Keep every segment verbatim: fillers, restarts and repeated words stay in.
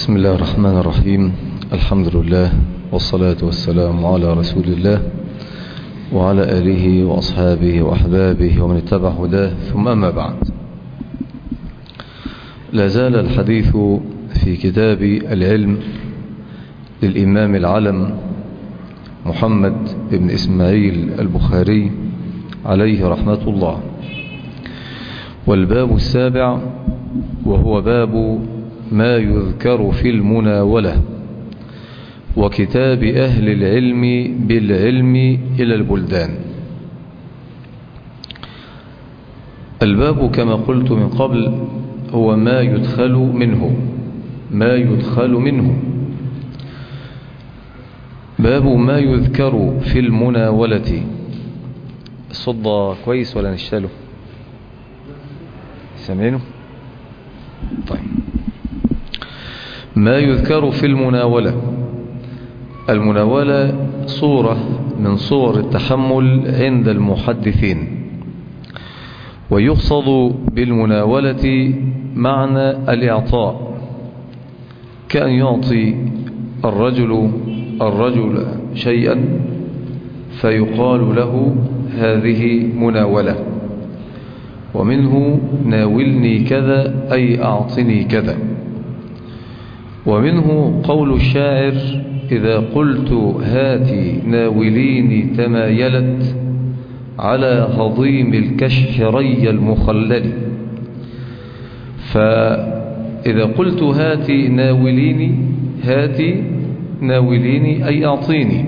بسم الله الرحمن الرحيم. الحمد لله والصلاة والسلام على رسول الله وعلى آله وأصحابه وأحبابه ومن اتبع هداه، ثم أما بعد. لا زال الحديث في كتاب العلم للإمام العلم محمد بن إسماعيل البخاري عليه رحمة الله، والباب السابع وهو باب ما يذكر في المناولة وكتاب أهل العلم بالعلم إلى البلدان. الباب كما قلت من قبل هو ما يدخل منه ما يدخل منه باب ما يذكر في المناولة. الصدى كويس ولا نشتله؟ سامعينه؟ طيب. ما يذكر في المناولة. المناولة صورة من صور التحمل عند المحدثين، ويقصد بالمناولة معنى الإعطاء، كأن يعطي الرجل الرجل شيئا فيقال له هذه مناولة. ومنه ناولني كذا أي أعطني كذا. ومنه قول الشاعر إذا قلت هاتي ناوليني تمايلت على هضيم الكشح ري المخلل. فإذا قلت هاتي ناوليني هاتي ناوليني أي أعطيني.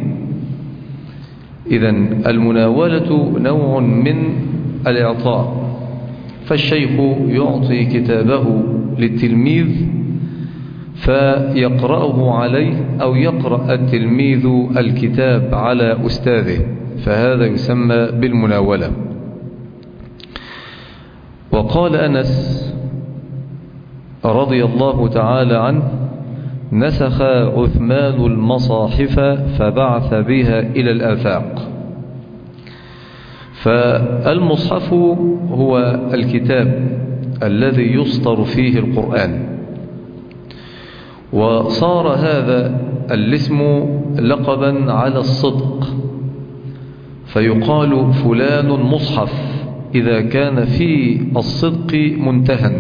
إذن المناولة نوع من الإعطاء، فالشيخ يعطي كتابه للتلميذ فيقرأه عليه، أو يقرأ التلميذ الكتاب على أستاذه، فهذا يسمى بالمناولة. وقال أنس رضي الله تعالى عنه نسخ عثمان المصاحف فبعث بها إلى الآفاق. فالمصحف هو الكتاب الذي يسطر فيه القرآن، وصار هذا الاسم لقبا على الصدق، فيقال فلان مصحف إذا كان في الصدق منتهى.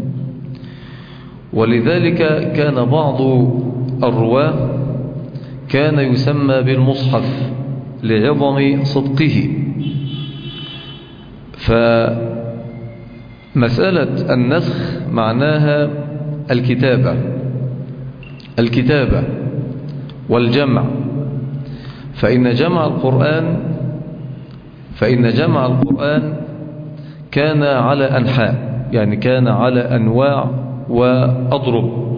ولذلك كان بعض الرواة كان يسمى بالمصحف لعظم صدقه. فمسألة النسخ معناها الكتابة الكتابة والجمع. فإن جمع القرآن فإن جمع القرآن كان على أنحاء، يعني كان على أنواع وأضرب.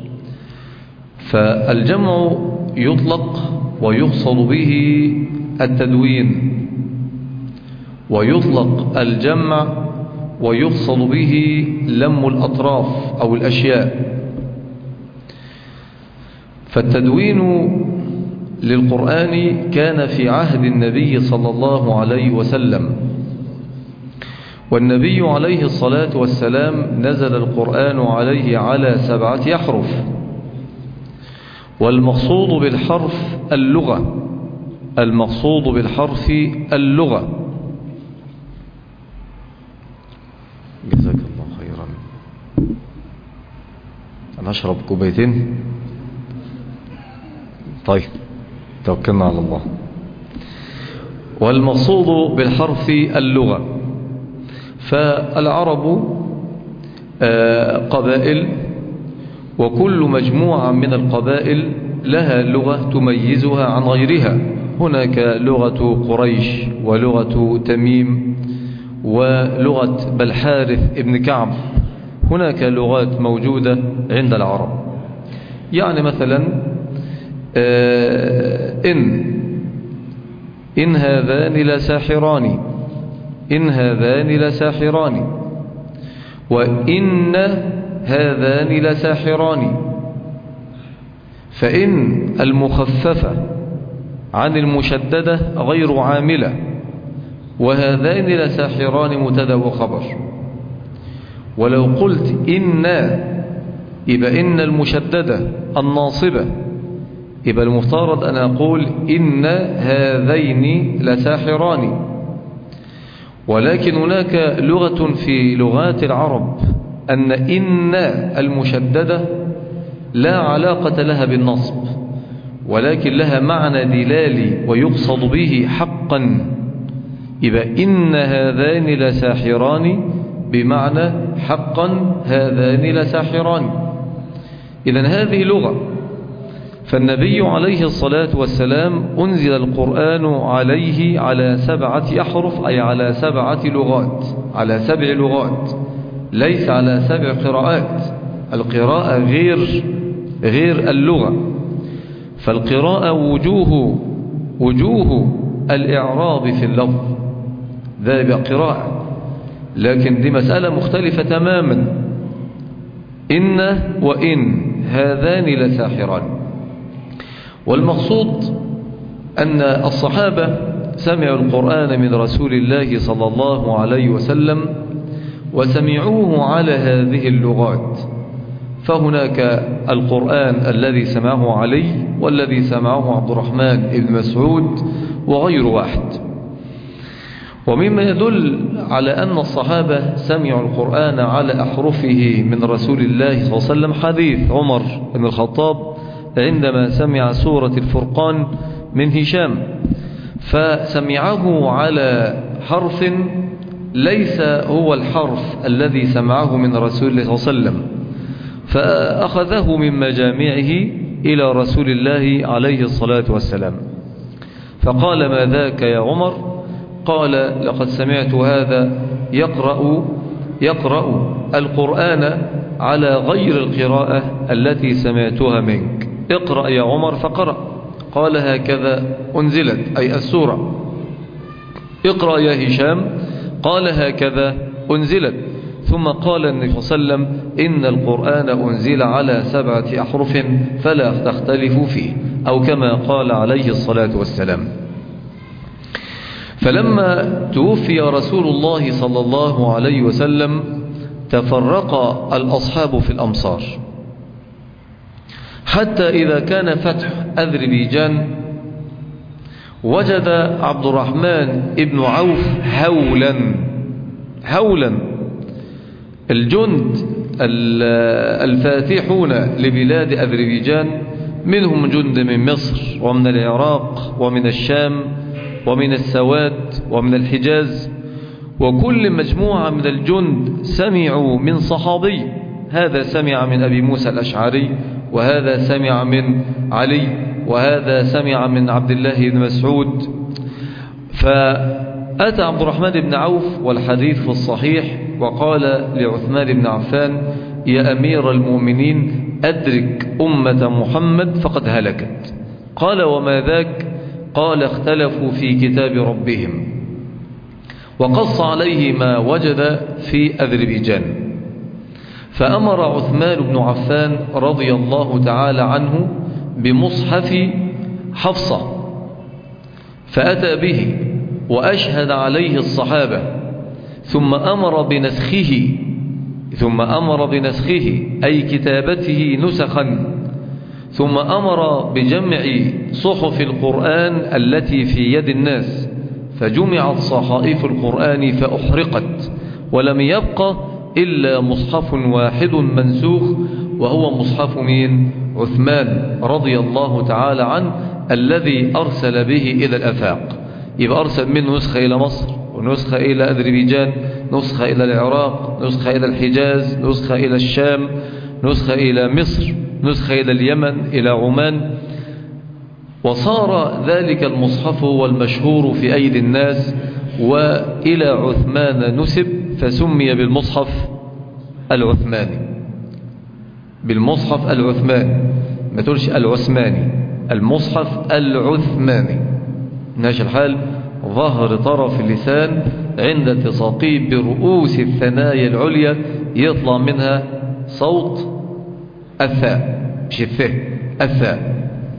فالجمع يطلق ويقصد به التدوين، ويطلق الجمع ويقصد به لم الأطراف أو الأشياء. فالتدوين للقرآن كان في عهد النبي صلى الله عليه وسلم، والنبي عليه الصلاة والسلام نزل القرآن عليه على سبعة أحرف. والمقصود بالحرف اللغة المقصود بالحرف اللغة. جزاك الله خيرا. أنا أشرب كوبايتين. طيب، توكلنا على الله. والمقصود بالحرف اللغة. فالعرب قبائل، وكل مجموعة من القبائل لها لغة تميزها عن غيرها. هناك لغة قريش، ولغة تميم، ولغة بالحارث ابن كعب. هناك لغات موجودة عند العرب. يعني مثلا إن إن هذان لساحران إن هذان لساحران وإن هذان لساحران. فإن المخففة عن المشددة غير عاملة، وهذان لساحران مبتدا وخبر. ولو قلت إنا يبقى إن المشددة الناصبة، يبقى المفترض أن أقول إن هذين لساحران. ولكن هناك لغة في لغات العرب أن إن المشددة لا علاقة لها بالنصب، ولكن لها معنى دلالي ويقصد به حقا. يبقى إن هذان لساحران بمعنى حقا هذان لساحران. إذن هذه لغة. فالنبي عليه الصلاة والسلام أنزل القرآن عليه على سبعة أحرف، أي على سبعة لغات، على سبع لغات، ليس على سبع قراءات. القراءة غير غير اللغة. فالقراءة وجوه وجوه الإعراب في اللفظ، ذا يبقى قراءة. لكن دي مسألة مختلفة تماما. إن وإن هذان لساحران. والمقصود أن الصحابة سمعوا القرآن من رسول الله صلى الله عليه وسلم وسمعوه على هذه اللغات. فهناك القرآن الذي سمعه علي والذي سمعه عبد الرحمن بن مسعود وغير واحد. ومما يدل على أن الصحابة سمعوا القرآن على أحرفه من رسول الله صلى الله عليه وسلم حديث عمر بن الخطاب عندما سمع سورة الفرقان من هشام، فسمعه على حرف ليس هو الحرف الذي سمعه من رسول الله صلى الله عليه وسلم، فأخذه من مجامعه إلى رسول الله عليه الصلاة والسلام فقال: ما ذاك يا عمر؟ قال: لقد سمعت هذا يقرأ يقرأ القرآن على غير القراءة التي سمعتها منك، اقرأ يا عمر. فقرأ. قال: هكذا أنزلت، أي السورة. اقرأ يا هشام. قال: هكذا أنزلت. ثم قال النبي صلى الله عليه وسلم: إن القرآن أنزل على سبعة أحرف فلا تختلفوا فيه، أو كما قال عليه الصلاة والسلام. فلما توفي رسول الله صلى الله عليه وسلم تفرق الأصحاب في الأمصار، حتى إذا كان فتح أذربيجان وجد عبد الرحمن ابن عوف هولا هولا الجند الفاتحون لبلاد أذربيجان، منهم جند من مصر ومن العراق ومن الشام ومن السواد ومن الحجاز، وكل مجموعة من الجند سمعوا من صحابي، هذا سمع من أبي موسى الأشعري، وهذا سمع من علي، وهذا سمع من عبد الله بن مسعود. فأتى عبد الرحمن بن عوف والحديث في الصحيح وقال لعثمان بن عفان: يا أمير المؤمنين، أدرك أمة محمد فقد هلكت. قال: وما ذاك؟ قال: اختلفوا في كتاب ربهم. وقص عليه ما وجد في أذربيجان. فأمر عثمان بن عفان رضي الله تعالى عنه بمصحف حفصة، فأتى به وأشهد عليه الصحابة، ثم أمر بنسخه ثم أمر بنسخه أي كتابته نسخا، ثم أمر بجمع صحف القرآن التي في يد الناس، فجمعت صحائف القرآن فأحرقت، ولم يبق إلا مصحف واحد منسوخ، وهو مصحف مين؟ عثمان رضي الله تعالى عنه، الذي أرسل به إلى الآفاق. يبقى أرسل منه نسخة إلى مصر، ونسخة إلى أذربيجان، نسخة إلى العراق، نسخة إلى الحجاز، نسخة إلى الشام، نسخة إلى مصر، نسخة إلى اليمن، إلى عمان. وصار ذلك المصحف هو المشهور في أيدي الناس، وإلى عثمان نسب، فسمي بالمصحف العثماني، بالمصحف العثماني، ما تقولش العثماني، المصحف العثماني. ماشي الحال. ظهر طرف اللسان عند التصاقه برؤوس الثنايا العليا يطلع منها صوت الثاء، مش الثاء، الثاء.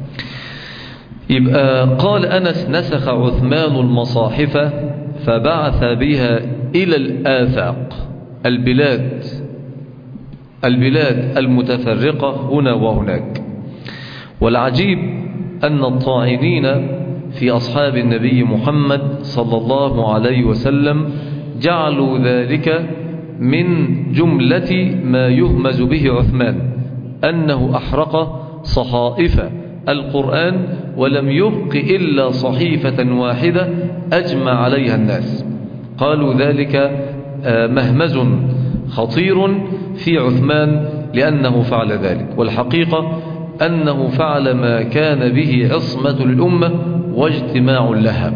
يبقى قال أنس: نسخ عثمان المصاحف فبعث بها إلى الآفاق، البلاد البلاد المتفرقة هنا وهناك. والعجيب أن الطاعنين في أصحاب النبي محمد صلى الله عليه وسلم جعلوا ذلك من جملة ما يهمز به عثمان، أنه أحرق صحائف القرآن ولم يبق إلا صحيفة واحدة أجمع عليها الناس. قالوا ذلك مهمز خطير في عثمان لأنه فعل ذلك، والحقيقة أنه فعل ما كان به عصمة الأمة واجتماع لها.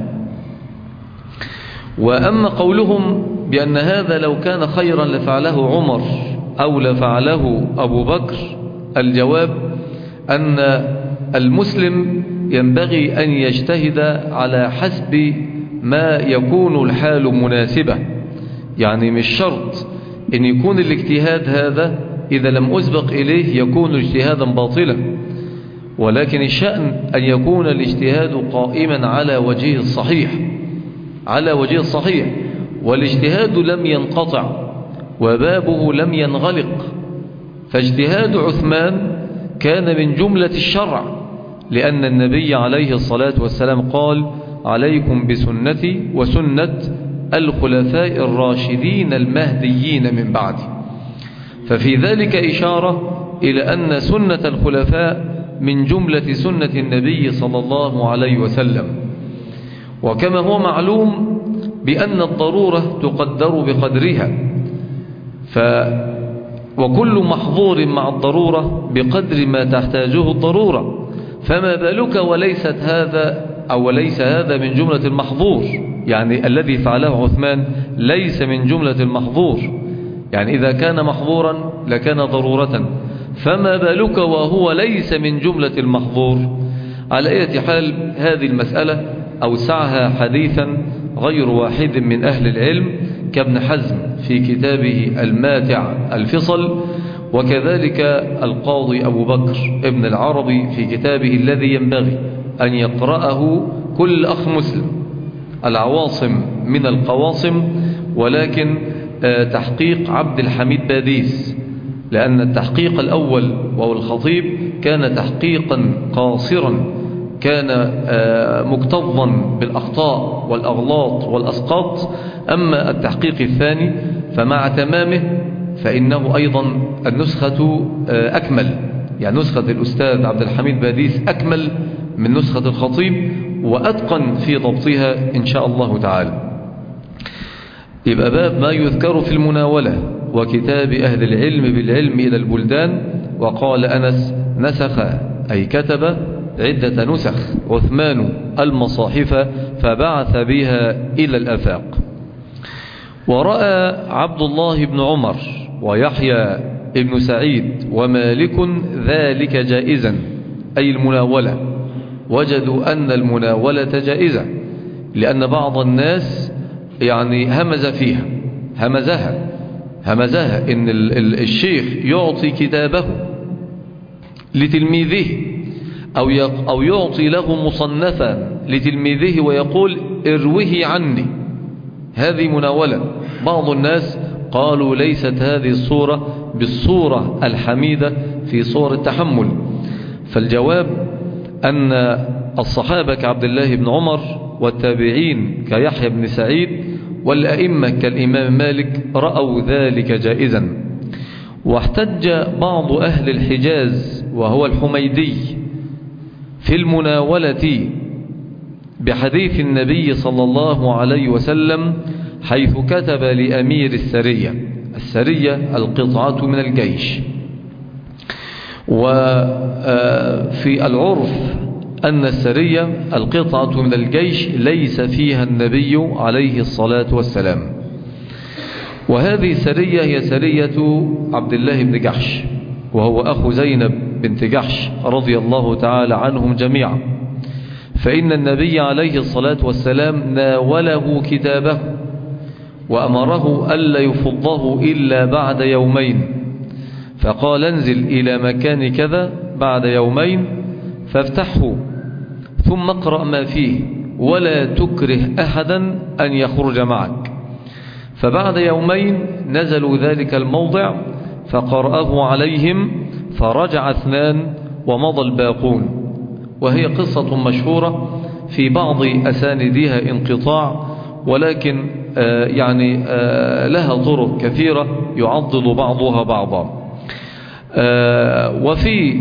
وأما قولهم بأن هذا لو كان خيرا لفعله عمر أو لفعله أبو بكر، الجواب أن المسلم ينبغي أن يجتهد على حسب ما يكون الحال مناسبة. يعني مش شرط أن يكون الاجتهاد هذا إذا لم أسبق إليه يكون اجتهادا باطلا، ولكن الشأن أن يكون الاجتهاد قائما على وجهه الصحيح على وجهه الصحيح والاجتهاد لم ينقطع وبابه لم ينغلق. فاجتهاد عثمان كان من جملة الشرع، لأن النبي عليه الصلاة والسلام قال: عليكم بسنتي وسنة الخلفاء الراشدين المهديين من بعدي. ففي ذلك إشارة إلى أن سنة الخلفاء من جملة سنة النبي صلى الله عليه وسلم. وكما هو معلوم بأن الضرورة تقدر بقدرها، ف وكل محظور مع الضرورة بقدر ما تحتاجه الضرورة، فما بالك وليست هذا أو ليس هذا من جملة المحظور. يعني الذي فعله عثمان ليس من جملة المحظور، يعني إذا كان محظورا لكان ضرورة، فما بالك وهو ليس من جملة المحظور. على أي حال هذه المسألة أوسعها حديثا غير واحد من أهل العلم كابن حزم في كتابه الماتع الفصل، وكذلك القاضي أبو بكر ابن العربي في كتابه الذي ينبغي أن يقرأه كل أخ مسلم، العواصم من القواصم، ولكن تحقيق عبد الحميد باديس، لأن التحقيق الأول وهو الخطيب كان تحقيقا قاصرا، كان مكتظا بالأخطاء والأغلاط والأسقاط. أما التحقيق الثاني فمع تمامه فإنه أيضا النسخة أكمل، يعني نسخة الأستاذ عبد الحميد باديس أكمل من نسخة الخطيب وأتقن في ضبطها إن شاء الله تعالى. يبقى باب ما يذكر في المناولة وكتاب أهل العلم بالعلم إلى البلدان. وقال أنس: نسخ أي كتب عدة نسخ عثمان المصاحف فبعث بها إلى الآفاق. ورأى عبد الله بن عمر ويحيى بن سعيد ومالك ذلك جائزا، أي المناولة، وجدوا أن المناولة جائزة، لأن بعض الناس يعني همز فيها همزها همزها إن الشيخ يعطي كتابه لتلميذه أو أو يعطي له مصنفا لتلميذه ويقول: اروه عني. هذه مناولة. بعض الناس قالوا ليست هذه الصورة بالصورة الحميدة في صور التحمل. فالجواب أن الصحابة كعبد الله بن عمر والتابعين كيحيى بن سعيد والأئمة كالإمام مالك رأوا ذلك جائزا. واحتج بعض أهل الحجاز وهو الحميدي في المناولة بحديث النبي صلى الله عليه وسلم حيث كتب لأمير السرية. السرية القطعة من الجيش. وفي العرف أن السرية القطعة من الجيش ليس فيها النبي عليه الصلاة والسلام. وهذه السرية هي سرية عبد الله بن جحش، وهو أخو زينب بنت جحش رضي الله تعالى عنهم جميعا. فإن النبي عليه الصلاة والسلام ناوله كتابه وأمره ألا يفضه إلا بعد يومين، فقال: انزل إلى مكان كذا بعد يومين فافتحه ثم اقرأ ما فيه ولا تكره أحدا أن يخرج معك. فبعد يومين نزلوا ذلك الموضع فقرأه عليهم فرجع اثنان ومضى الباقون. وهي قصة مشهورة في بعض أساندها انقطاع، ولكن آه يعني آه لها طرق كثيرة يعضد بعضها بعضا. آه وفي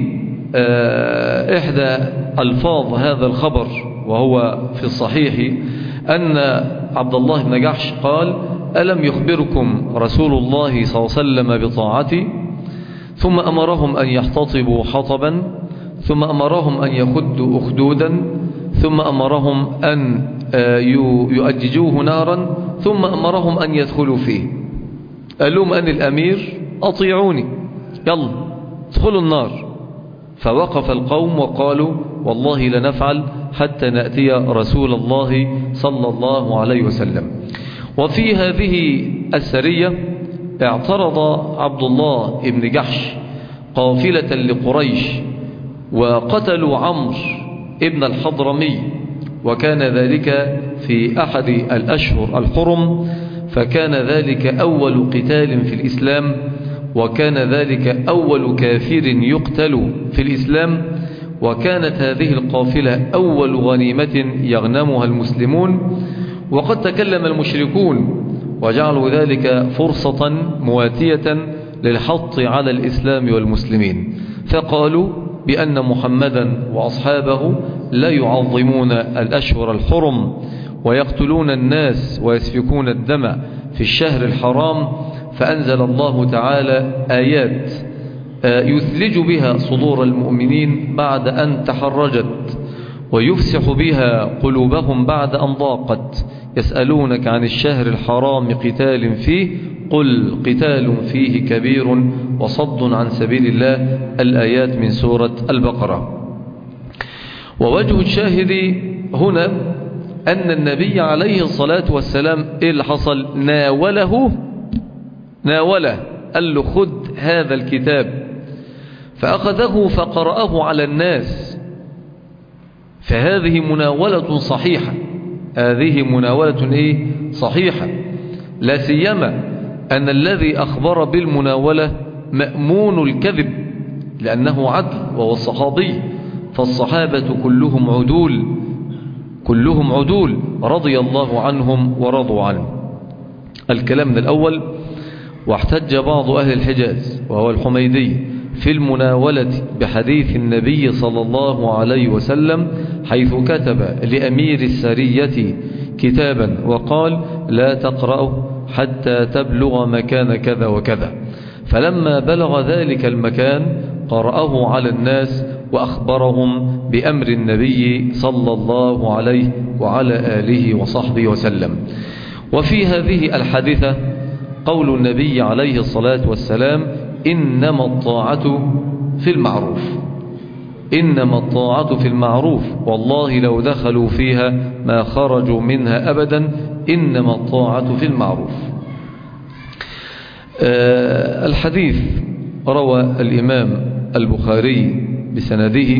آه إحدى ألفاظ هذا الخبر وهو في الصحيح أن عبد الله بن جحش قال: ألم يخبركم رسول الله صلى الله عليه وسلم بطاعتي؟ ثم أمرهم أن يحتطبوا حطبا، ثم أمرهم أن يخدوا أخدودا، ثم أمرهم أن يؤججوه نارا، ثم أمرهم أن يدخلوا فيه. قال لهم أن الأمير أطيعوني، يلا ادخلوا النار. فوقف القوم وقالوا: والله لنفعل حتى نأتي رسول الله صلى الله عليه وسلم. وفي هذه السرية اعترض عبد الله بن جحش قافلة لقريش وقتلوا عمرو ابن الحضرمي، وكان ذلك في أحد الأشهر الحرم، فكان ذلك أول قتال في الإسلام، وكان ذلك أول كافر يقتل في الإسلام، وكانت هذه القافلة أول غنيمة يغنمها المسلمون. وقد تكلم المشركون وجعلوا ذلك فرصة مواتية للحط على الإسلام والمسلمين، فقالوا بأن محمدا وأصحابه لا يعظمون الأشهر الحرم ويقتلون الناس ويسفكون الدم في الشهر الحرام. فأنزل الله تعالى آيات يثلج بها صدور المؤمنين بعد أن تحرجت، ويفسح بها قلوبهم بعد أن ضاقت. يسألونك عن الشهر الحرام قتال فيه، قل قتال فيه كبير وصد عن سبيل الله. الآيات من سورة البقرة. ووجه الشاهد هنا أن النبي عليه الصلاة والسلام إيه اللي حصل؟ ناوله ناوله قال له: خذ هذا الكتاب، فأخذه فقرأه على الناس. فهذه مناولة صحيحة، هذه مناولة إيه؟ صحيحة، لا سيما أن الذي أخبر بالمناولة مأمون الكذب، لأنه عدل وهو الصحابي، فالصحابة كلهم عدول، كلهم عدول رضي الله عنهم ورضوا عنه. الكلام من الأول. واحتج بعض أهل الحجاز وهو الحميدي في المناولة بحديث النبي صلى الله عليه وسلم، حيث كتب لأمير السرية كتابا وقال: لا تقرأه حتى تبلغ مكان كذا وكذا. فلما بلغ ذلك المكان قرأه على الناس وأخبرهم بأمر النبي صلى الله عليه وعلى آله وصحبه وسلم. وفي هذه الحادثة قول النبي عليه الصلاة والسلام: إنما الطاعة في المعروف، إنما الطاعة في المعروف، والله لو دخلوا فيها ما خرجوا منها أبدا، إنما الطاعة في المعروف. آه الحديث روى الإمام البخاري بسنده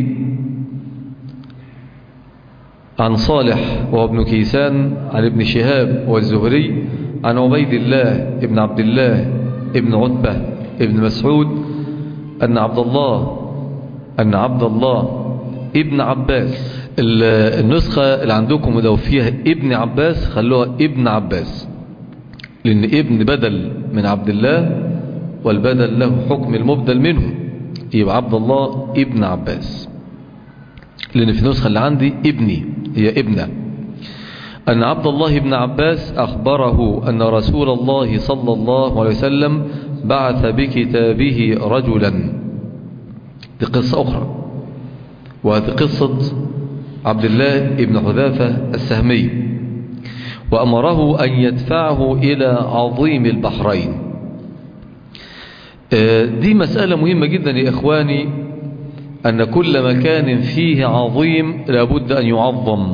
عن صالح وابن كيسان عن ابن شهاب والزهري عن عبيد الله ابن عبد الله ابن عتبة ابن مسعود أن عبد الله أن عبد الله ابن عباس. النسخة اللي عندكم ودو فيها ابن عباس خلوها ابن عباس، لأن ابن بدل من عبد الله، والبدل له حكم المبدل منه، يبقى عبد الله ابن عباس. لأن في النسخة اللي عندي ابني هي ابنه. أن عبد الله بن عباس أخبره أن رسول الله صلى الله عليه وسلم بعث بكتابه رجلا. دي قصة أخرى، وهذه قصة عبد الله بن حذافة السهمي، وأمره أن يدفعه إلى عظيم البحرين. دي مسألة مهمة جدا يا إخواني، أن كل مكان فيه عظيم لابد أن يعظم،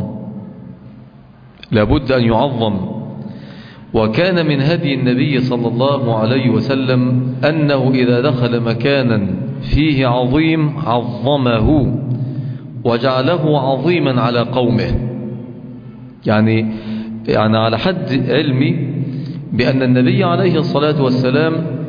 لابد أن يعظم. وكان من هدي النبي صلى الله عليه وسلم أنه إذا دخل مكانا فيه عظيم عظمه وجعله عظيما على قومه. يعني يعني على حد علمي بأن النبي عليه الصلاة والسلام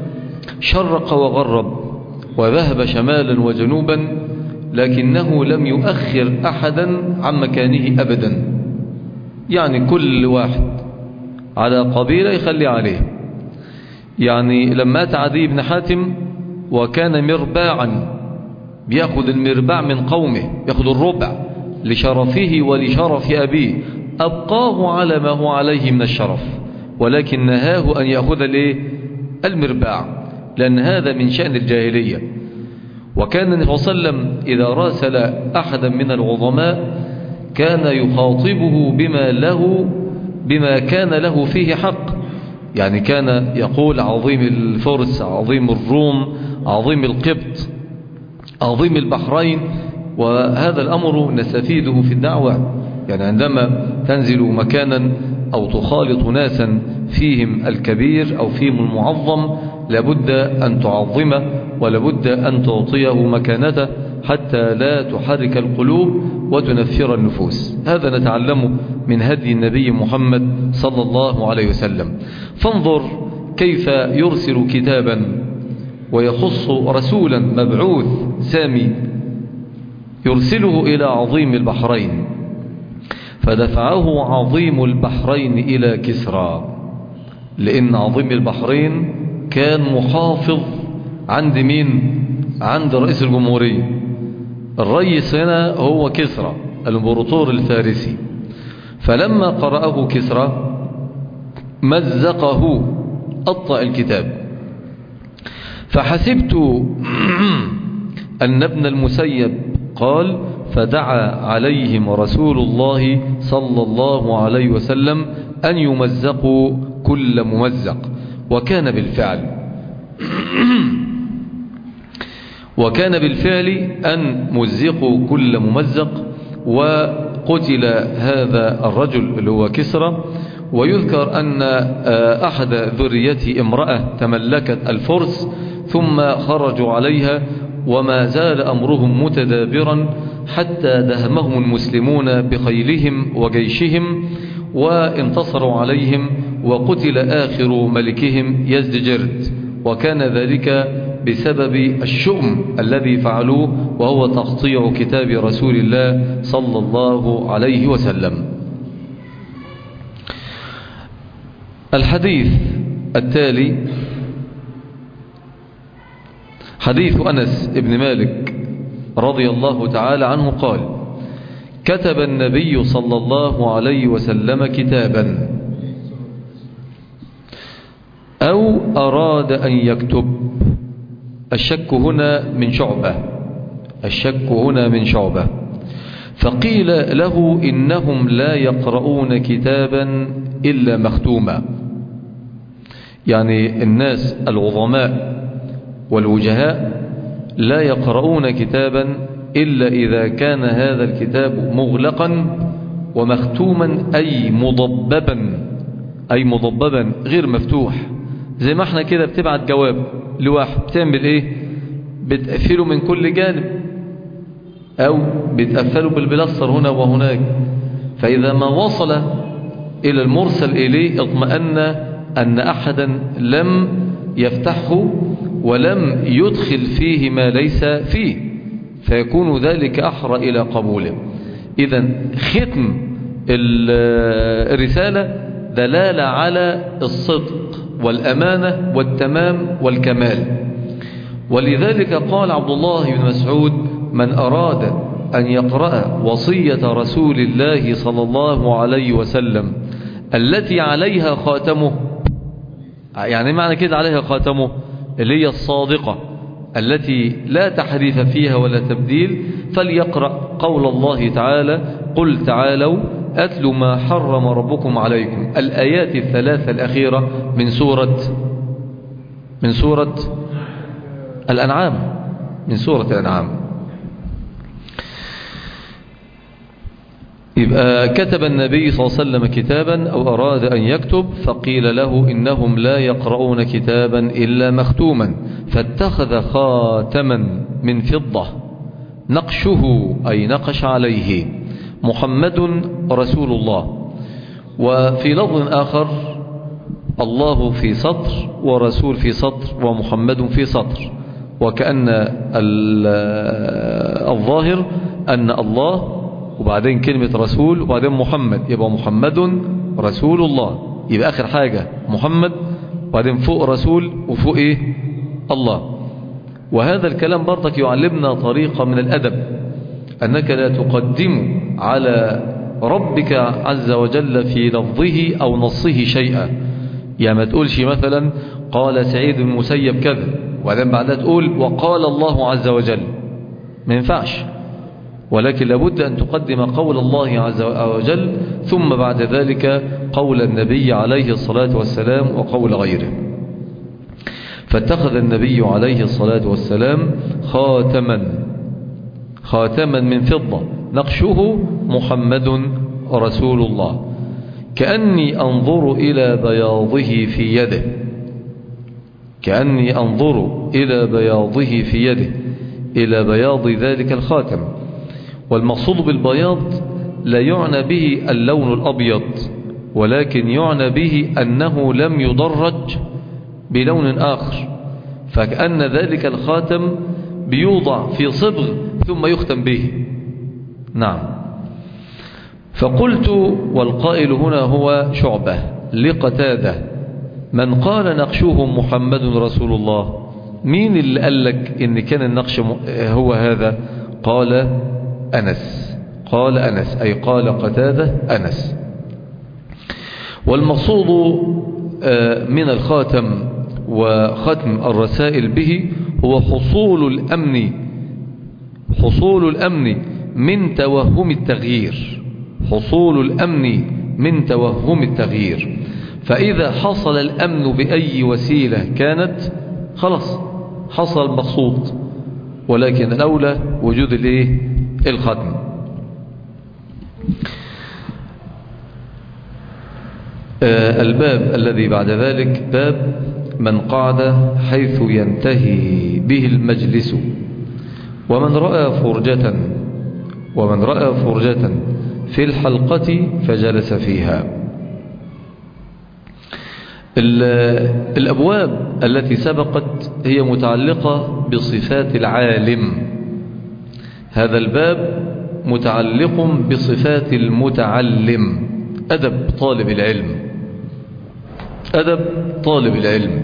شرق وغرب وذهب شمالا وجنوبا، لكنه لم يؤخر أحدا عن مكانه أبدا. يعني كل واحد على قبيلة يخلي عليه. يعني لما أتى عدي بن حاتم وكان مرباعا بيأخذ المرباع من قومه، يأخذ الربع لشرفه ولشرف أبيه، أبقاه على ما هو عليه من الشرف، ولكن نهاه أن يأخذ المرباع، لأن هذا من شأن الجاهلية. وكان النبي صلى الله عليه وسلم إذا راسل أحدا من العظماء كان يخاطبه بما له بما كان له فيه حق. يعني كان يقول عظيم الفرس، عظيم الروم، عظيم القبط، عظيم البحرين. وهذا الأمر نستفيده في الدعوة. يعني عندما تنزل مكانا أو تخالط ناسا فيهم الكبير أو فيهم المعظم لابد أن تعظمه ولابد أن تعطيه مكانته حتى لا تحرك القلوب وتنفر النفوس. هذا نتعلمه من هدي النبي محمد صلى الله عليه وسلم. فانظر كيف يرسل كتابا ويخص رسولا مبعوث سامي يرسله إلى عظيم البحرين، فدفعه عظيم البحرين إلى كسرى، لأن عظيم البحرين كان محافظ عند مين؟ عند رئيس الجمهورية. الرئيس هنا هو كسرى الامبراطور الفارسي. فلما قرأه كسرى مزقه، قطع الكتاب. فحسبت أن ابن المسيب قال فدعا عليهم رسول الله صلى الله عليه وسلم أن يمزقوا كل ممزق، وكان بالفعل وكان بالفعل أن مزقوا كل ممزق. وقتل هذا الرجل اللي هو كسرى. ويذكر أن أحد ذريته امرأة تملكت الفرس ثم خرجوا عليها، وما زال أمرهم متدابرا حتى دهمهم المسلمون بخيلهم وجيشهم وانتصروا عليهم، وقتل آخر ملكهم يزدجرد. وكان ذلك بسبب الشؤم الذي فعلوه، وهو تقطيع كتاب رسول الله صلى الله عليه وسلم. الحديث التالي حديث أنس بن مالك رضي الله تعالى عنه قال: كتب النبي صلى الله عليه وسلم كتابا أو أراد أن يكتب. الشك هنا من شعبة الشك هنا من شعبة فقيل له إنهم لا يقرؤون كتابا إلا مختوما. يعني الناس العظماء والوجهاء لا يقرؤون كتابا إلا إذا كان هذا الكتاب مغلقا ومختوما، أي مضببا أي مضببا غير مفتوح. زي ما احنا كده بتبعت جواب لواحد، بتعمل ايه؟ بتقفله من كل جانب او بتقفله بالبلاستر هنا وهناك. فاذا ما وصل الى المرسل اليه اطمأن ان احدا لم يفتحه ولم يدخل فيه ما ليس فيه، فيكون ذلك احرى الى قبوله. اذا ختم الرسالة دلالة على الصدق والأمانة والتمام والكمال. ولذلك قال عبد الله بن مسعود: من أراد أن يقرأ وصية رسول الله صلى الله عليه وسلم التي عليها خاتمه، يعني معنى كده عليها خاتمه اللي هي الصادقة التي لا تحريف فيها ولا تبديل، فليقرأ قول الله تعالى: قل تعالوا أتل ما حرم ربكم عليكم. الآيات الثلاثة الأخيرة من سورة من سورة الأنعام من سورة الأنعام. يبقى كتب النبي صلى الله عليه وسلم كتابا أو أراد أن يكتب، فقيل له إنهم لا يقرؤون كتابا إلا مختوما، فاتخذ خاتما من فضة نقشه أي نقش عليه محمد رسول الله. وفي لفظ آخر الله في سطر ورسول في سطر ومحمد في سطر، وكأن الظاهر أن الله وبعدين كلمة رسول وبعدين محمد، يبقى محمد رسول الله، يبقى آخر حاجة محمد وبعدين فوق رسول وفوق إيه؟ الله. وهذا الكلام برضك يعلمنا طريقة من الأدب، أنك لا تقدم على ربك عز وجل في لفظه أو نصه شيئا. يعني ما تقولش مثلا قال سعيد المسيب كذا وبعدين بعدها تقول وقال الله عز وجل، ما ينفعش، ولكن لابد أن تقدم قول الله عز وجل ثم بعد ذلك قول النبي عليه الصلاة والسلام وقول غيره. فاتخذ النبي عليه الصلاة والسلام خاتما خاتما من فضة نقشه محمد رسول الله، كأني أنظر إلى بياضه في يده، كأني أنظر إلى بياضه في يده، إلى بياض ذلك الخاتم. والمقصود بالبياض لا يعنى به اللون الأبيض، ولكن يعنى به أنه لم يدرج بلون آخر، فكأن ذلك الخاتم بيوضع في صبغ ثم يختم به. نعم. فقلت، والقائل هنا هو شعبة لقتادة، من قال نقشه محمد رسول الله؟ مين اللي قال لك إن كان النقش هو هذا؟ قال أنس، قال أنس أي قال قتادة أنس. والمقصود من الخاتم وختم الرسائل به هو حصول الأمن، حصول الأمن من توهم التغيير، حصول الأمن من توهم التغيير. فإذا حصل الأمن بأي وسيلة كانت خلاص حصل المقصود، ولكن الأولى وجود الايه؟ الختم. آه الباب الذي بعد ذلك باب من قعد حيث ينتهي به المجلس، ومن رأى فرجة ومن رأى فرجة في الحلقة فجلس فيها. الأبواب التي سبقت هي متعلقة بصفات العالم، هذا الباب متعلق بصفات المتعلم، أدب طالب العلم، أدب طالب العلم.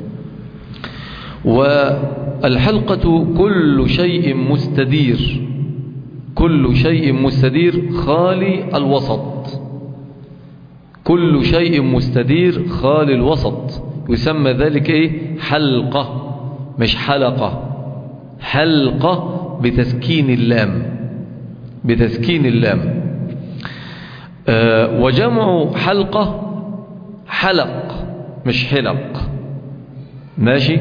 والحلقة كل شيء مستدير، كل شيء مستدير خالي الوسط، كل شيء مستدير خالي الوسط، يسمى ذلك ايه؟ حلقة، مش حلقة، حلقة بتسكين اللام، بتسكين اللام. آه وجمع حلقة حلق مش حلق، ماشي.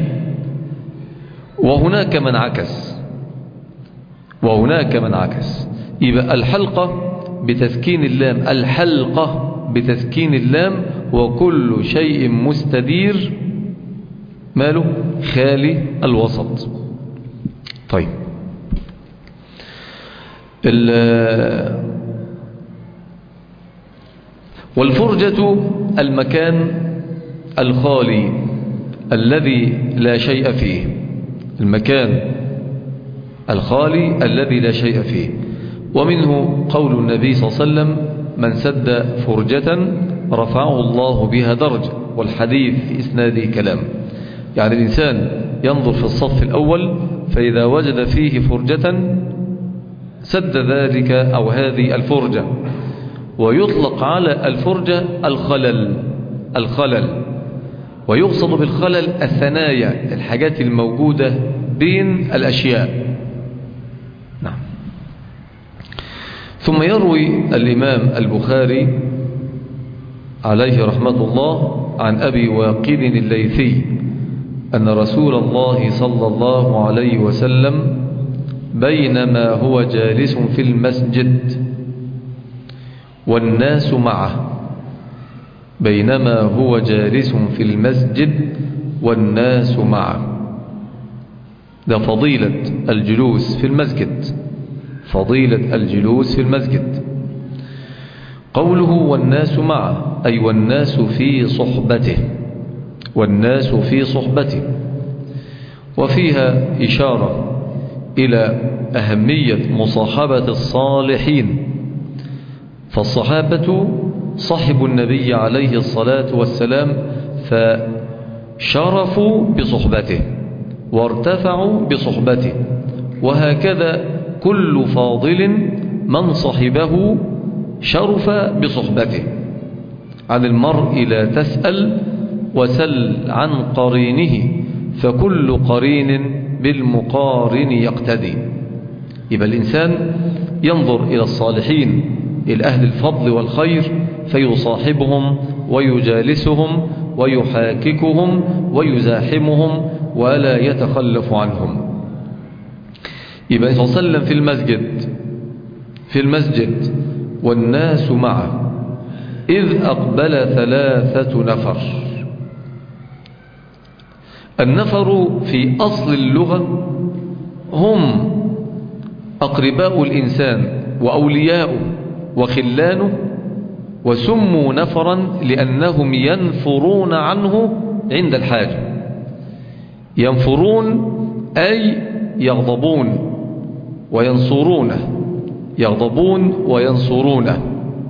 وهناك من عكس، وهناك من عكس، يبقى الحلقة بتسكين اللام، الحلقة بتسكين اللام، وكل شيء مستدير ماله؟ خالي الوسط. طيب، والفرجة المكان الخالي الذي لا شيء فيه، المكان الخالي الذي لا شيء فيه. ومنه قول النبي صلى الله عليه وسلم من سد فرجة رفعه الله بها درجة، والحديث في إسناده كلام، يعني الإنسان ينظر في الصف الأول فإذا وجد فيه فرجة سد ذلك أو هذه الفرجة. ويطلق على الفرجة الخلل، الخلل، ويقصد بالخلل الثنايا، الحاجات الموجودة بين الأشياء. نعم. ثم يروي الإمام البخاري عليه رحمة الله عن أبي واقد الليثي أن رسول الله صلى الله عليه وسلم بينما هو جالس في المسجد والناس معه، بينما هو جالس في المسجد والناس معه. ده فضيلة الجلوس في المسجد، فضيلة الجلوس في المسجد. قوله والناس معه أي والناس في صحبته، والناس في صحبته. وفيها إشارة إلى أهمية مصاحبة الصالحين، فالصحابة صحبوا النبي عليه الصلاة والسلام فشرفوا بصحبته وارتفعوا بصحبته، وهكذا كل فاضل من صحبه شرف بصحبته. عن المرء لا تسأل وسل عن قرينه، فكل قرين بالمقارن يقتدي. يبقى الإنسان ينظر إلى الصالحين، إلى أهل الفضل والخير، فيصاحبهم ويجالسهم ويحاككهم ويزاحمهم ولا يتخلف عنهم. يبقى صلى الله عليه وسلم في المسجد في المسجد والناس معه، إذ أقبل ثلاثة نفر. النفر في أصل اللغة هم أقرباء الإنسان وأولياؤه وخلانه، وسموا نفرا لأنهم ينفرون عنه عند الحاجة. ينفرون أي يغضبون وينصرونه، يغضبون وينصرونه.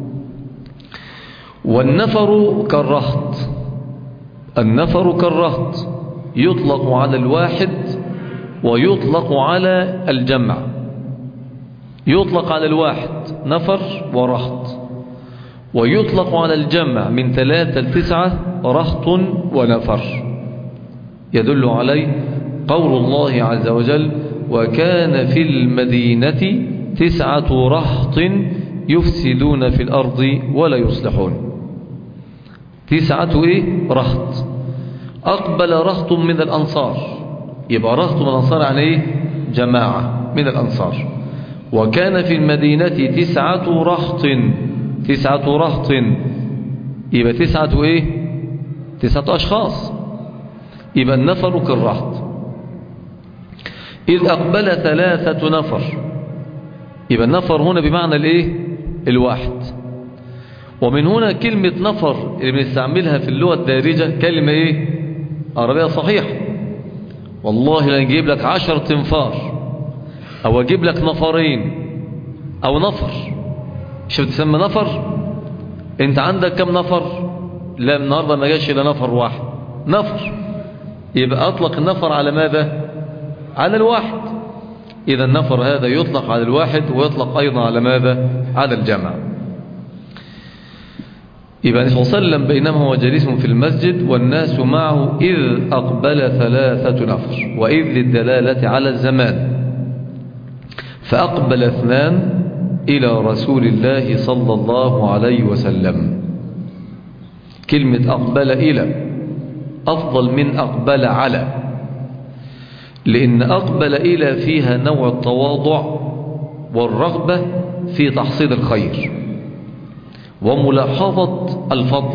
والنفر كالرهط، النفر كالرهط يطلق على الواحد ويطلق على الجمع. يطلق على الواحد نفر ورهط، ويطلق على الجمع من ثلاثة لتسعة رهط ونفر. يدل عليه قول الله عز وجل: وكان في المدينة تسعة رهط يفسدون في الأرض ولا يصلحون. تسعة إيه؟ رهط. أقبل رهط من الأنصار، يبقى رهط من الأنصار عن إيه؟ جماعة من الأنصار. وكان في المدينة تسعة رهط، تسعة رهط يبقى تسعة إيه؟ تسعة أشخاص، يبقى النفر كالرهط. إذ أقبل ثلاثة نفر، يبقى النفر هنا بمعنى الإيه؟ الواحد. ومن هنا كلمة نفر اللي بنستعملها في اللغة الدارجة كلمة إيه؟ عربية صحيحة. والله لا نجيب لك عشر تنفار، أو أجيب لك نفرين أو نفر. شو تسمى نفر؟ أنت عندك كم نفر؟ لا النهاردة ما جاش إلا نفر واحد، نفر. يبقى أطلق النفر على ماذا؟ على الواحد. إذا النفر هذا يطلق على الواحد ويطلق أيضا على ماذا؟ على الجمع. يبقى صلى الله عليه وسلم بينما هو جالس في المسجد والناس معه إذ أقبل ثلاثة نفر، وإذ للدلالة على الزمان. فأقبل اثنان إلى رسول الله صلى الله عليه وسلم. كلمة أقبل إلى أفضل من أقبل على، لأن أقبل إلى فيها نوع التواضع والرغبة في تحصيل الخير وملاحظة الفضل.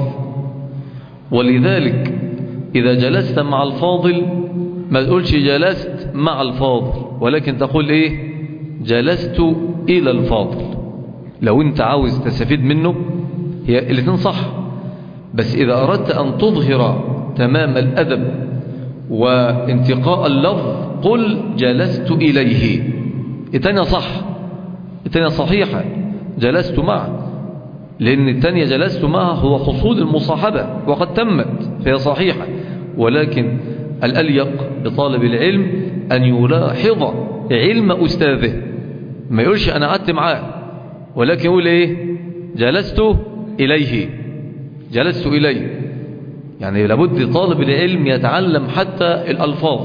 ولذلك إذا جلست مع الفاضل ما تقولش جلست مع الفاضل، ولكن تقول إيه؟ جلست إلى الفاضل. لو أنت عاوز تستفيد منه هي الاثنين صح، بس إذا أردت أن تظهر تمام الأدب وانتقاء اللفظ قل جلست إليه. الثانية صح، الثانية صحيحة، جلست معه، لأن الثانية جلست معه هو حصول المصاحبة وقد تمت فهي صحيحة. ولكن الأليق بطالب العلم أن يلاحظ علم أستاذه، ما يقولش أنا قعدت معاه، ولكن يقول إيه؟ جلست إليه، جلست إليه. يعني لابد طالب العلم يتعلم حتى الألفاظ.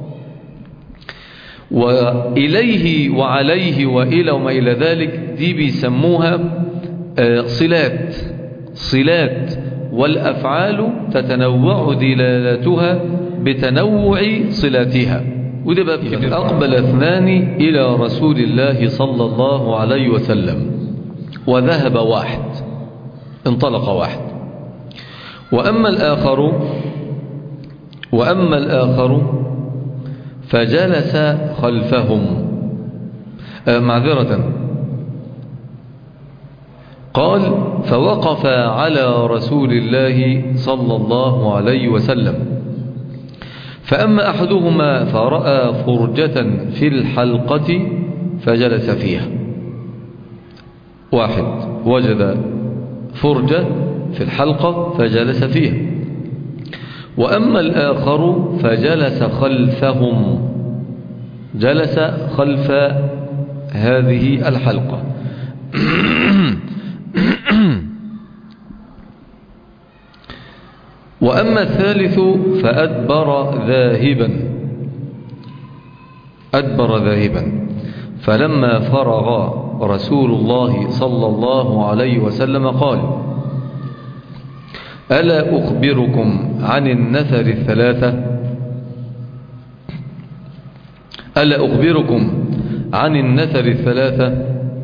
وإليه وعليه وإلى وما إلى ذلك دي بيسموها صلات، صلات، والأفعال تتنوع دلالتها بتنوع صلاتها. وده بقى أقبل اثنان إلى رسول الله صلى الله عليه وسلم وذهب واحد، انطلق واحد. وأما الآخر وأما الآخر فجلس خلفهم. آه معذرة، قال فوقف على رسول الله صلى الله عليه وسلم، فأما أحدهما فرأى فرجة في الحلقة فجلس فيها. واحد وجد فرجة في الحلقة فجلس فيها، وأما الآخر فجلس خلفهم، جلس خلف هذه الحلقة. وأما الثالث فأدبر ذاهبا، أدبر ذاهبا. فلما فرغ رسول الله صلى الله عليه وسلم قال ألا أخبركم عن النفر الثلاثة ألا أخبركم عن النفر الثلاثة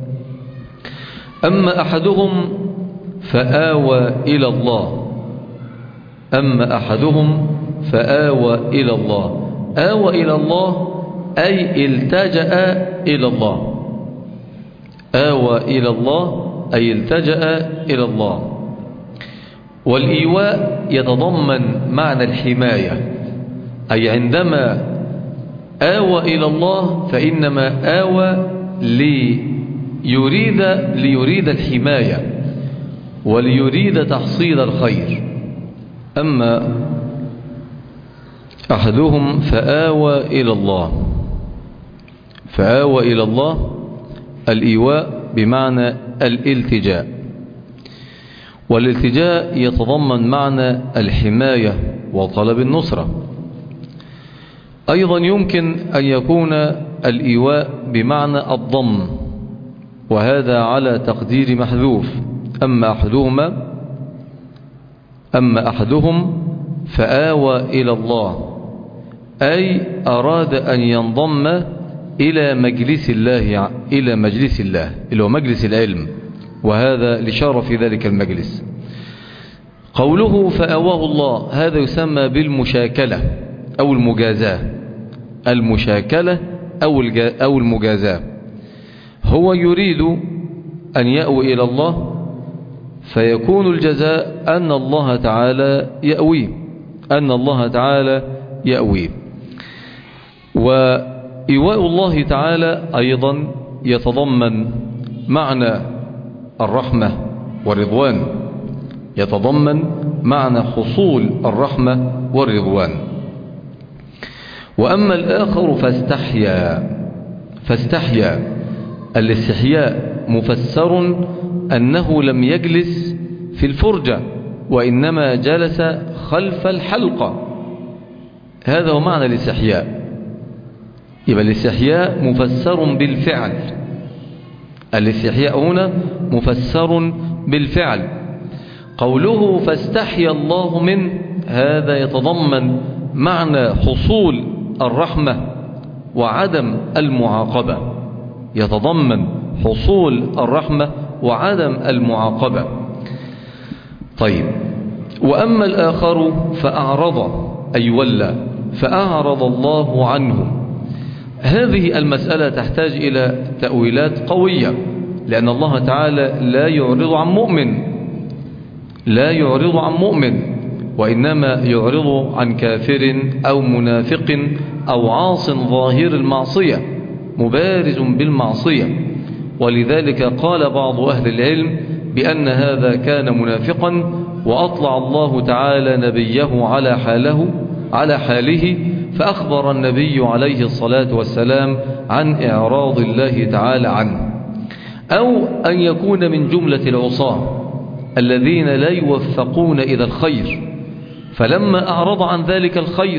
أما أحدهم فآوى إلى الله أما أحدهم فآوى إلى الله آوى إلى الله أي التجأ إلى الله، آوى إلى الله أي التجأ إلى الله. والإيواء يتضمن معنى الحماية، أي عندما آوى إلى الله فإنما آوى ليريد, ليريد الحماية وليريد تحصيل الخير. أما أحدهم فآوى إلى الله، فآوى إلى الله الإيواء بمعنى الالتجاء، والالتجاء يتضمن معنى الحماية وطلب النصرة. أيضا يمكن أن يكون الإيواء بمعنى الضم، وهذا على تقدير محذوف. أما أحدهما أما أحدهم فآوى إلى الله أي أراد أن ينضم إلى مجلس الله، إلى مجلس الله اللي هو مجلس العلم، وهذا لشرف ذلك المجلس. قوله فآواه الله هذا يسمى بالمشاكلة أو المجازاة، المشاكلة أو المجازاة. هو يريد أن يأوي إلى الله فيكون الجزاء أن الله تعالى يأويه، أن الله تعالى يأويه. وإيواء الله تعالى أيضا يتضمن معنى الرحمة والرضوان، يتضمن معنى حصول الرحمة والرضوان. وأما الآخر فاستحيا، فاستحيا الاستحياء مفسر أنه لم يجلس في الفرجة وإنما جلس خلف الحلقة، هذا هو معنى الاستحياء. يبقى الاستحياء مفسر بالفعل، الاستحياء هنا مفسر بالفعل. قوله فاستحيا الله منه هذا يتضمن معنى حصول الرحمة وعدم المعاقبة، يتضمن حصول الرحمة وعدم المعاقبة. طيب، وأما الآخر فأعرض أي ولى فأعرض الله عنه. هذه المسألة تحتاج إلى تأويلات قوية، لأن الله تعالى لا يعرض عن مؤمن، لا يعرض عن مؤمن، وإنما يعرض عن كافر أو منافق أو عاص ظاهر المعصية مبارز بالمعصية. ولذلك قال بعض أهل العلم بأن هذا كان منافقا وأطلع الله تعالى نبيه على حاله على حاله فأخبر النبي عليه الصلاة والسلام عن إعراض الله تعالى عنه. أو أن يكون من جملة العصاة الذين لا يوفقون إلى الخير، فلما أعرض عن ذلك الخير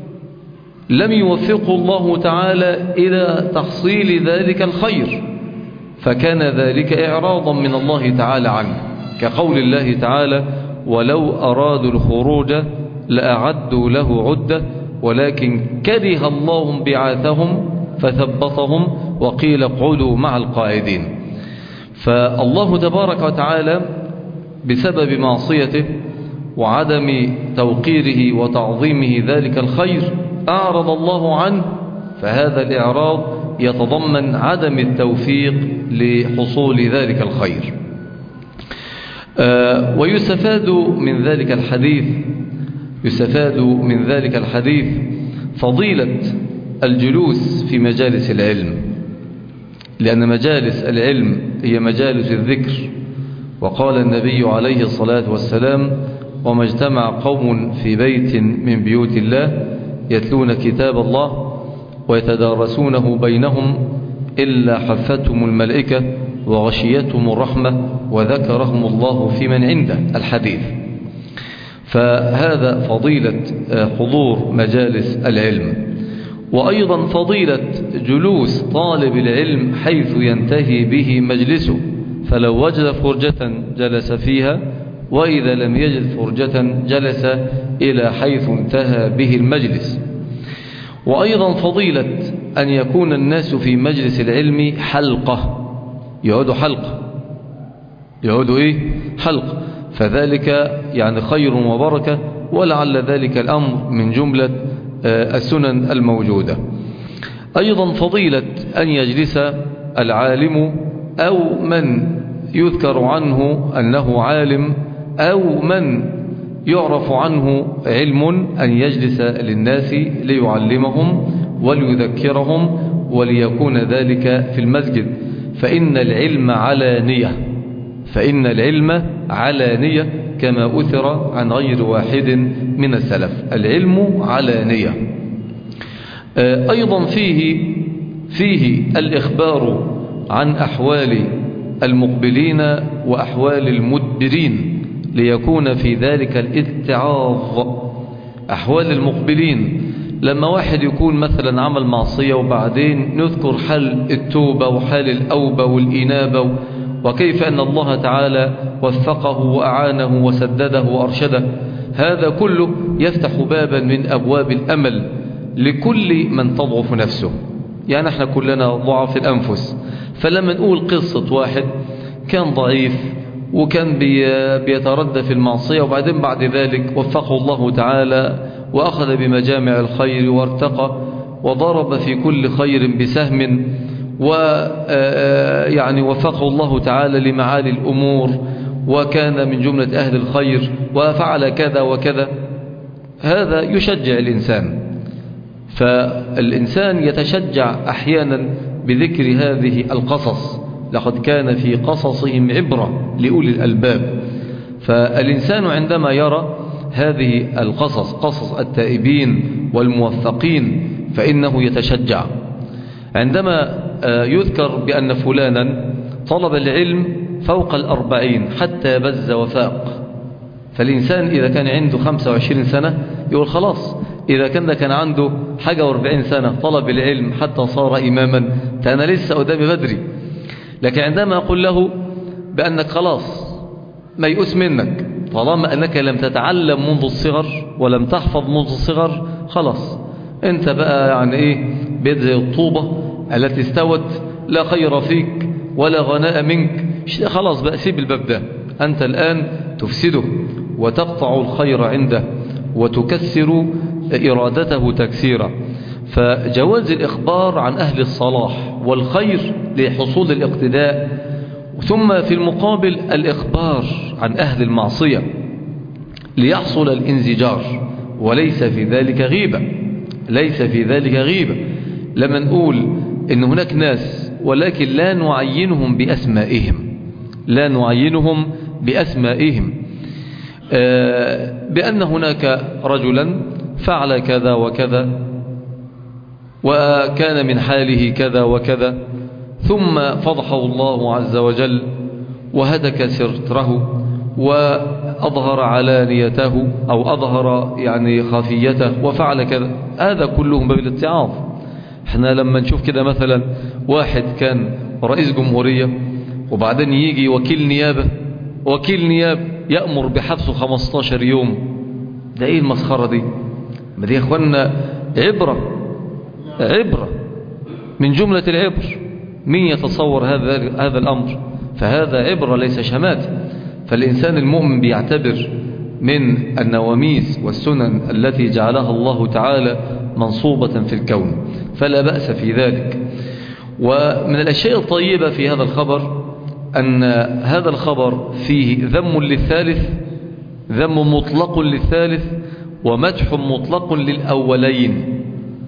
لم يوفقه الله تعالى إلى تحصيل ذلك الخير، فكان ذلك إعراضا من الله تعالى عنه، كقول الله تعالى ولو أرادوا الخروج لأعدوا له عدة ولكن كره الله بعاثهم فثبطهم وقيل اقعدوا مع القاعدين. فالله تبارك وتعالى بسبب معصيته وعدم توقيره وتعظيمه ذلك الخير أعرض الله عنه، فهذا الإعراض يتضمن عدم التوفيق لحصول ذلك الخير. آه ويستفاد من ذلك الحديث يستفاد من ذلك الحديث فضيلة الجلوس في مجالس العلم، لأن مجالس العلم هي مجالس الذكر. وقال النبي عليه الصلاة والسلام: وما اجتمع قوم في بيت من بيوت الله يتلون كتاب الله ويتدارسونه بينهم إلا حفتهم الملائكة وغشيتهم الرحمة وذكرهم الله في من عنده. الحديث. فهذا فضيلة حضور مجالس العلم، وأيضا فضيلة جلوس طالب العلم حيث ينتهي به مجلسه، فلو وجد فرجة جلس فيها، وإذا لم يجد فرجة جلس إلى حيث انتهى به المجلس. وأيضا فضيلة أن يكون الناس في مجلس العلم حلقة، يعود حلقة يعود إيه؟ حلقة، فذلك يعني خير وبركة، ولعل ذلك الأمر من جملة السنن الموجودة. أيضا فضيلة أن يجلس العالم أو من يذكر عنه أنه عالم أو من يعرف عنه علم أن يجلس للناس ليعلمهم وليذكرهم، وليكون ذلك في المسجد، فإن العلم علانية فإن العلم علانية كما أثر عن غير واحد من السلف. العلم علانية. أيضا فيه فيه الإخبار عن أحوال المقبلين وأحوال المدبرين، ليكون في ذلك الاتعاظ. أحوال المقبلين، لما واحد يكون مثلا عمل معصية وبعدين نذكر حال التوبة وحال الأوبة والإنابة، وكيف أن الله تعالى وفقه وأعانه وسدده وأرشده. هذا كله يفتح بابا من أبواب الأمل لكل من تضعف نفسه. يعني احنا كلنا ضعف الأنفس، فلما نقول قصة واحد كان ضعيف وكان بيتردى في المعصية، وبعدين بعد ذلك وفقه الله تعالى وأخذ بمجامع الخير وارتقى وضرب في كل خير بسهم، ويعني وفقه الله تعالى لمعالي الأمور وكان من جملة أهل الخير وفعل كذا وكذا، هذا يشجع الإنسان. فالإنسان يتشجع أحيانا بذكر هذه القصص، لقد كان في قصصهم عبرة لأولي الألباب. فالإنسان عندما يرى هذه القصص، قصص التائبين والموفقين، فإنه يتشجع. عندما يذكر بأن فلانا طلب العلم فوق الأربعين حتى بز وفاق، فالإنسان إذا كان عنده خمسة وعشرين سنة يقول خلاص، إذا كان كان عنده حاجة واربعين سنة طلب العلم حتى صار إماما، فأنا لسه قدامي بدري. لكن عندما أقول له بأنك خلاص ما يؤس منك، طالما أنك لم تتعلم منذ الصغر ولم تحفظ منذ الصغر، خلاص أنت بقى يعني إيه، بيد زي الطوبة التي استوت، لا خير فيك ولا غناء منك، خلاص بقى سيب الباب ده، أنت الآن تفسده وتقطع الخير عنده وتكسر إرادته تكسيرا. فجواز الإخبار عن أهل الصلاح والخير لحصول الاقتداء، ثم في المقابل الإخبار عن أهل المعصية ليحصل الانزجار، وليس في ذلك غيبة ليس في ذلك غيبة لما نقول إن هناك ناس ولكن لا نعينهم بأسمائهم لا نعينهم بأسمائهم بأن هناك رجلا فعل كذا وكذا وكان من حاله كذا وكذا، ثم فضحه الله عز وجل وهتك ستره وأظهر علانيته أو أظهر يعني خفيته وفعل كذا. هذا كله باب الاتعاظ. احنا لما نشوف كده مثلا واحد كان رئيس جمهورية وبعدين يجي وكيل نيابة وكيل نيابة يأمر بحبسه خمستاشر يوم، ده ايه المسخرة دي؟ ما دي يا اخوانا عبرة عبرة من جملة العبر. مين يتصور هذا هذا الأمر؟ فهذا عبرة ليس شمات. فالإنسان المؤمن بيعتبر من النواميس والسنن التي جعلها الله تعالى منصوبة في الكون، فلا بأس في ذلك. ومن الأشياء الطيبة في هذا الخبر أن هذا الخبر فيه ذم للثالث، ذم مطلق للثالث، ومدح مطلق للأولين.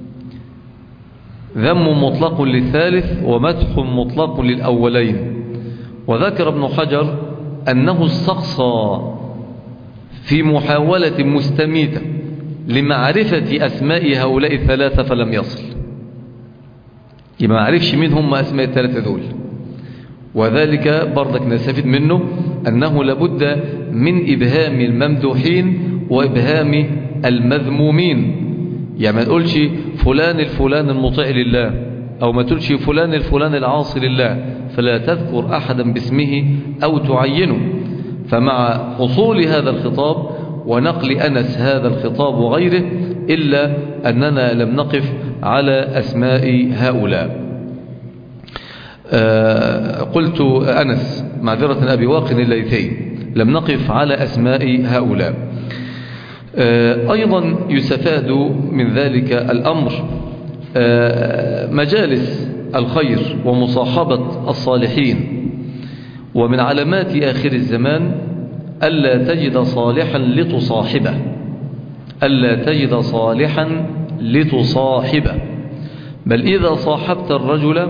ذم مطلق للثالث ومدح مطلق للأولين. وذكر ابن حجر أنه استقصى في محاولة مستميتة لمعرفة أسماء هؤلاء الثلاثة فلم يصل، يبقى ما عرفش مين هم أسماء الثلاثة دول. وذلك برضك نستفيد منه أنه لابد من إبهام الممدوحين وإبهام المذمومين. يعني ما تقولش فلان الفلان المطيع لله، أو ما تقولش فلان الفلان العاصي لله، فلا تذكر أحدا باسمه أو تعينه. فمع حصول هذا الخطاب ونقل أنس هذا الخطاب وغيره، إلا أننا لم نقف على أسماء هؤلاء. آه قلت أنس معذرة أبي واقد الليثي، لم نقف على أسماء هؤلاء. آه أيضا يستفاد من ذلك الأمر آه مجالس الخير ومصاحبة الصالحين. ومن علامات آخر الزمان ألا تجد صالحا لتصاحبه، ألا تجد صالحا لتصاحبه، بل إذا صاحبت الرجل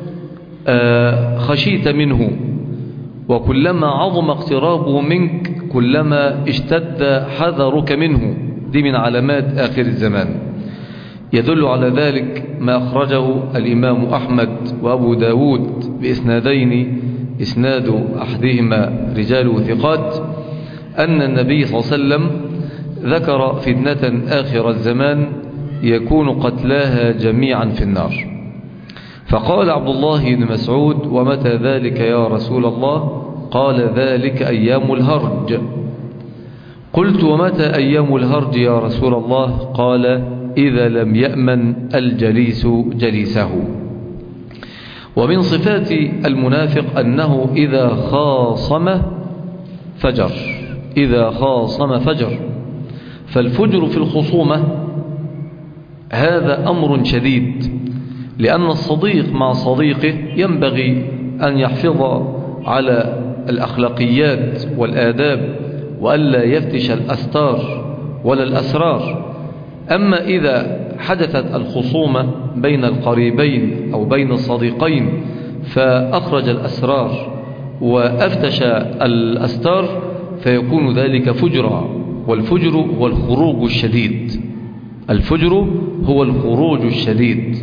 خشيت منه، وكلما عظم اقترابه منك كلما اشتد حذرك منه. دي من علامات آخر الزمان. يدل على ذلك ما أخرجه الإمام أحمد وأبو داود بإسنادين، إسناد أحدهما رجال ثقات، أن النبي صلى الله عليه وسلم ذكر فتنة آخر الزمان يكون قتلاها جميعا في النار. فقال عبد الله بن مسعود: ومتى ذلك يا رسول الله؟ قال: ذلك أيام الهرج. قلت: ومتى أيام الهرج يا رسول الله؟ قال: إذا لم يأمن الجليس جليسه. ومن صفات المنافق أنه إذا خاصم فجر، إذا خاصم فجر. فالفجر في الخصومة هذا أمر شديد، لأن الصديق مع صديقه ينبغي أن يحفظ على الأخلاقيات والآداب، وألا يفتش الأستار ولا الأسرار. أما إذا حدثت الخصومة بين القريبين أو بين الصديقين فأخرج الأسرار وأفتش الأستار فيكون ذلك فجرا، والفجر هو الخروج الشديد، الفجر هو الخروج الشديد.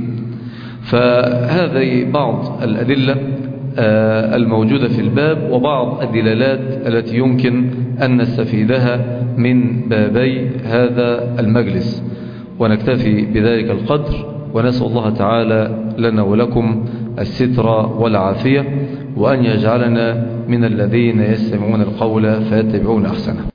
فهذه بعض الأدلة الموجودة في الباب، وبعض الدلالات التي يمكن أن نستفيدها من بابي هذا المجلس. ونكتفي بذلك القدر، ونسأل الله تعالى لنا ولكم الستر والعافية، وأن يجعلنا من الذين يستمعون القول فيتبعون أحسنه.